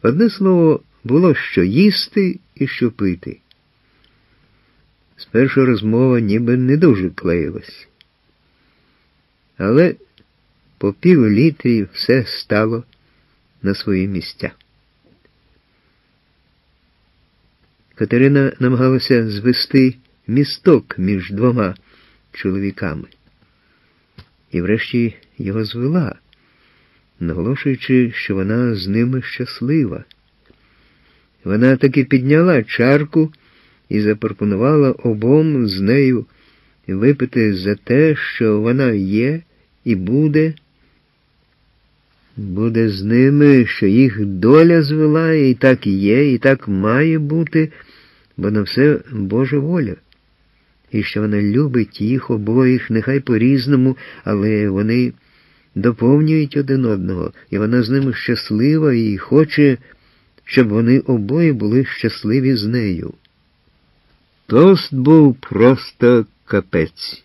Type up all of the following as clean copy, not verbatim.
Одне слово, було що їсти і що пити. Спершу розмова ніби не дуже клеїлась. Але по пів-літрі все стало на свої місця. Катерина намагалася звести місток між двома чоловіками. І врешті його звела, наголошуючи, що вона з ними щаслива. Вона таки підняла чарку і запропонувала обом з нею випити за те, що вона є і буде з ними, що їх доля звела, і так є, і так має бути, бо на все Божа воля. І що вона любить їх обоїх, нехай по-різному, але вони доповнюють один одного, і вона з ними щаслива і хоче, щоб вони обоє були щасливі з нею. Тост був просто капець.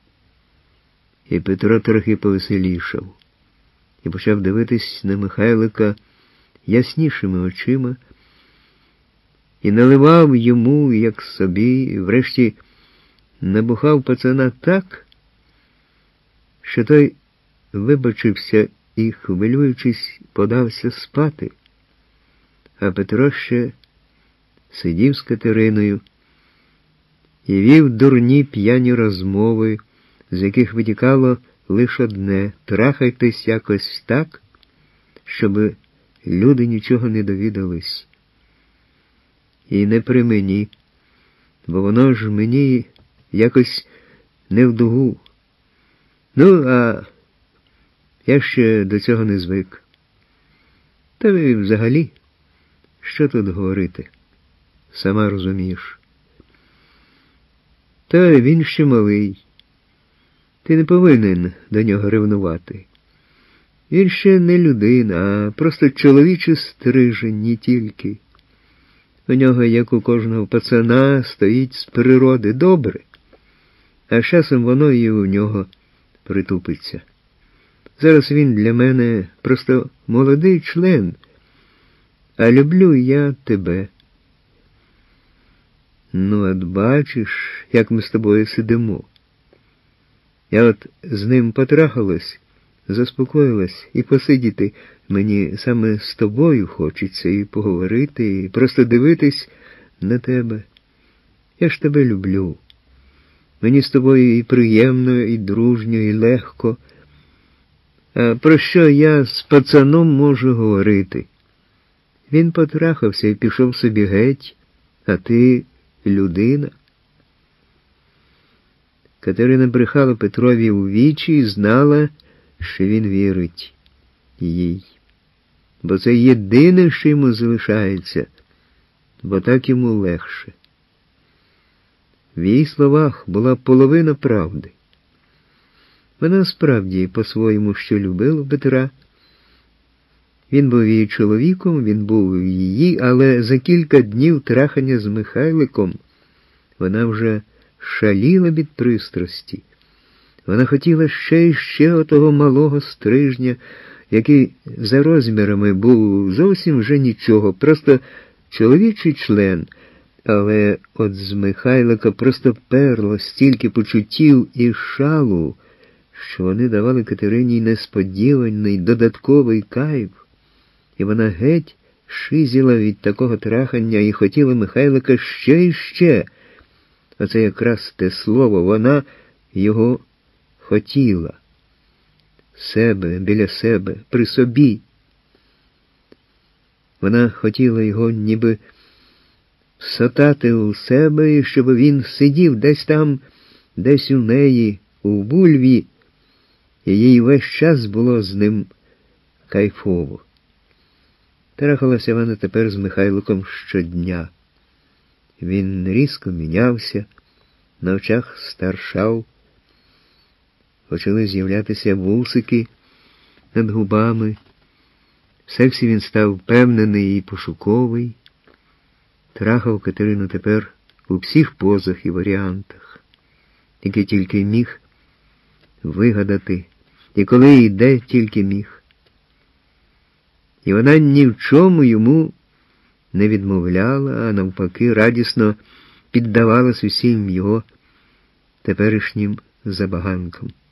І Петро трохи повеселішав і почав дивитись на Михайлика яснішими очима і наливав йому, як собі, і врешті набухав пацана так, що той вибачився і, хвилюючись, подався спати, а Петро ще сидів з Катериною і вів дурні п'яні розмови, з яких витікало лише одне – трахайтесь якось так, щоб люди нічого не довідались. І не при мені, бо воно ж мені якось не в дугу. Ну, а я ще до цього не звик. Та ви взагалі, що тут говорити? Сама розумієш. Та він ще малий. Ти не повинен до нього ревнувати. Він ще не людина, а просто чоловічий стрижень, не тільки. У нього, як у кожного пацана, стоїть з природи добре, а часом воно і у нього притупиться. Зараз він для мене просто молодий член, а люблю я тебе. Ну, от бачиш, як ми з тобою сидимо. Я от з ним потрахалась, заспокоїлась, і посидіти мені саме з тобою хочеться, і поговорити, і просто дивитись на тебе. Я ж тебе люблю. Мені з тобою і приємно, і дружньо, і легко. А про що я з пацаном можу говорити? Він потрахався і пішов собі геть, а ти людина. Катерина брехала Петрові у вічі і знала, що він вірить їй. Бо це єдине, що йому залишається, бо так йому легше. В її словах була половина правди. Вона справді по-своєму що любила Петра. Він був її чоловіком, він був її, але за кілька днів трахання з Михайликом вона вже шаліла від пристрасті. Вона хотіла ще і ще отого малого стрижня, який за розмірами був зовсім вже нічого, просто чоловічий член, але от з Михайлика просто перло стільки почуттів і шалу, що вони давали Катерині несподіваний додатковий кайф, і вона геть шизіла від такого трахання і хотіла Михайлика ще і ще. Оце якраз те слово, вона його хотіла. Себе, біля себе, при собі. Вона хотіла його ніби всотати у себе, і щоб він сидів десь там, десь у неї, у вульві, і їй весь час було з ним кайфово. Трахалася вона тепер з Михайликом щодня. Він різко мінявся, на очах старшав, почали з'являтися вусики над губами. В сексі він став впевнений і пошуковий. Трахав Катерину тепер у всіх позах і варіантах, які тільки міг вигадати, і коли і де тільки міг. і вона ні в чому йому не відмовляла, а навпаки радісно піддавалась усім його теперішнім забаганкам.